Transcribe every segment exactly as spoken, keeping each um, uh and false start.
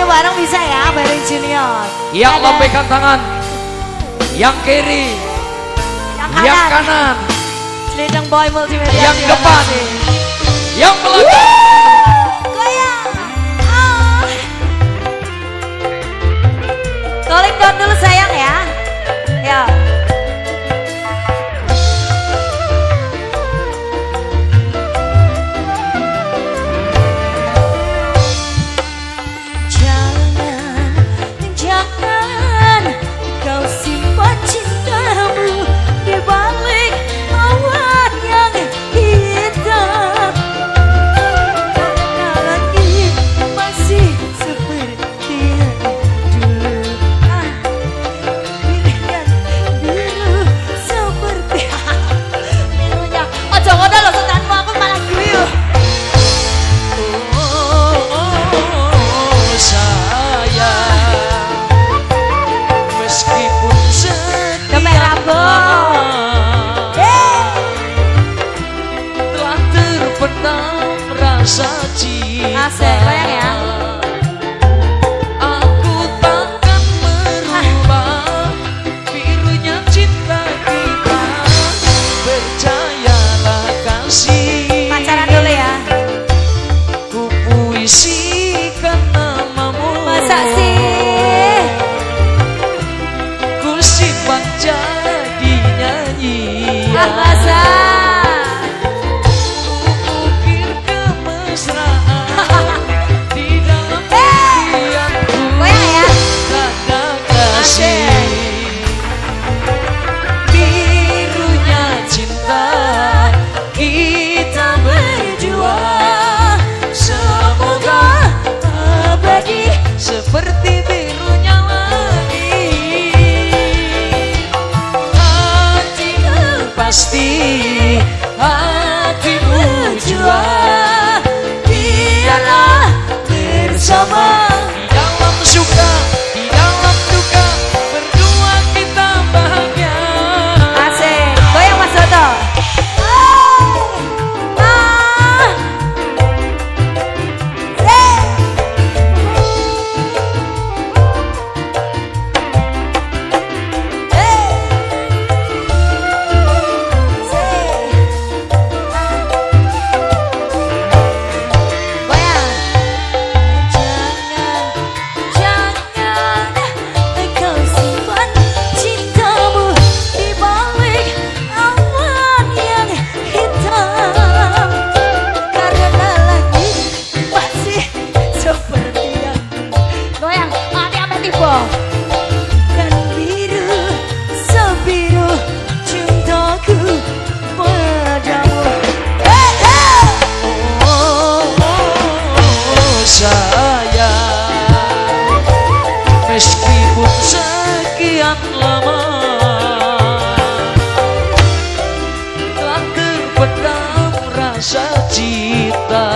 bareng bisa ya bareng Junior. Yang lambaikan tangan, yang kiri, yang kanan, yang kanan, Selendang Boy Multimedia, yang depan, yang belakang. Goyang. Oh. Calling down dulu sayang ya. Ya. Asik, goyang ya. Aku takkan merubah birunya cinta kita. Percayalah kasih. Pacaran dulu ya. Ku puisikan namamu. Masa sih? Ku simpan jadi nyanyian. Ah, masa? Seperti birunya langit, hatimu pasti, hatimu jua. Biarlah bersama di dalam suka, di dalam duka, berdua kita bahagia. Asik, goyang Mas Dodo. Kan biru sebiru cintaku padamu. Hey, hey. Oh, oh, oh, sayang, meskipun sekian lama telah terpendam rasa cinta.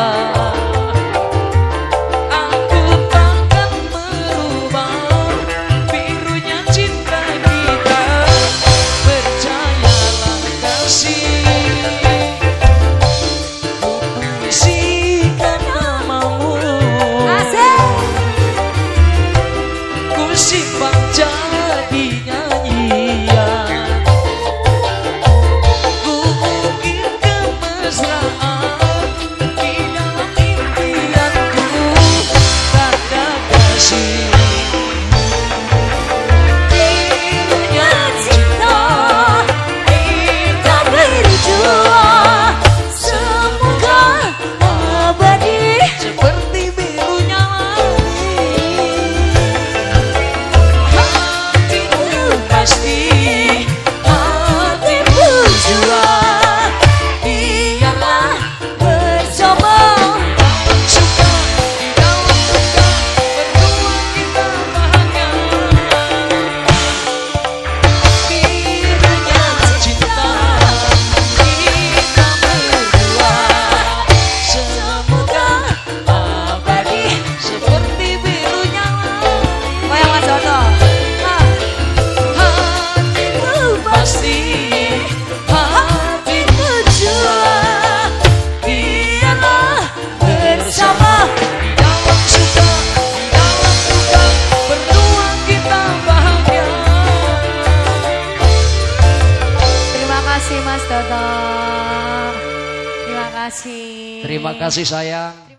Simpan jadi nyanyian, ku ukir kemesraan di dalam impianku. Tanda kasih birunya cinta, kita berjuang semoga abadi seperti birunya pasti, hatimu jua. Biarlah bersama suka di dalam duka, berdua kita bahagia. Birunya cinta, kita berdua semoga abadi seperti birunya langit. Goyang Mas Dodo. Pasti hatimu jua. Biarlah bersama di dalam suka, di dalam kasih Mas Toto. Terima kasih. Terima kasih sayang.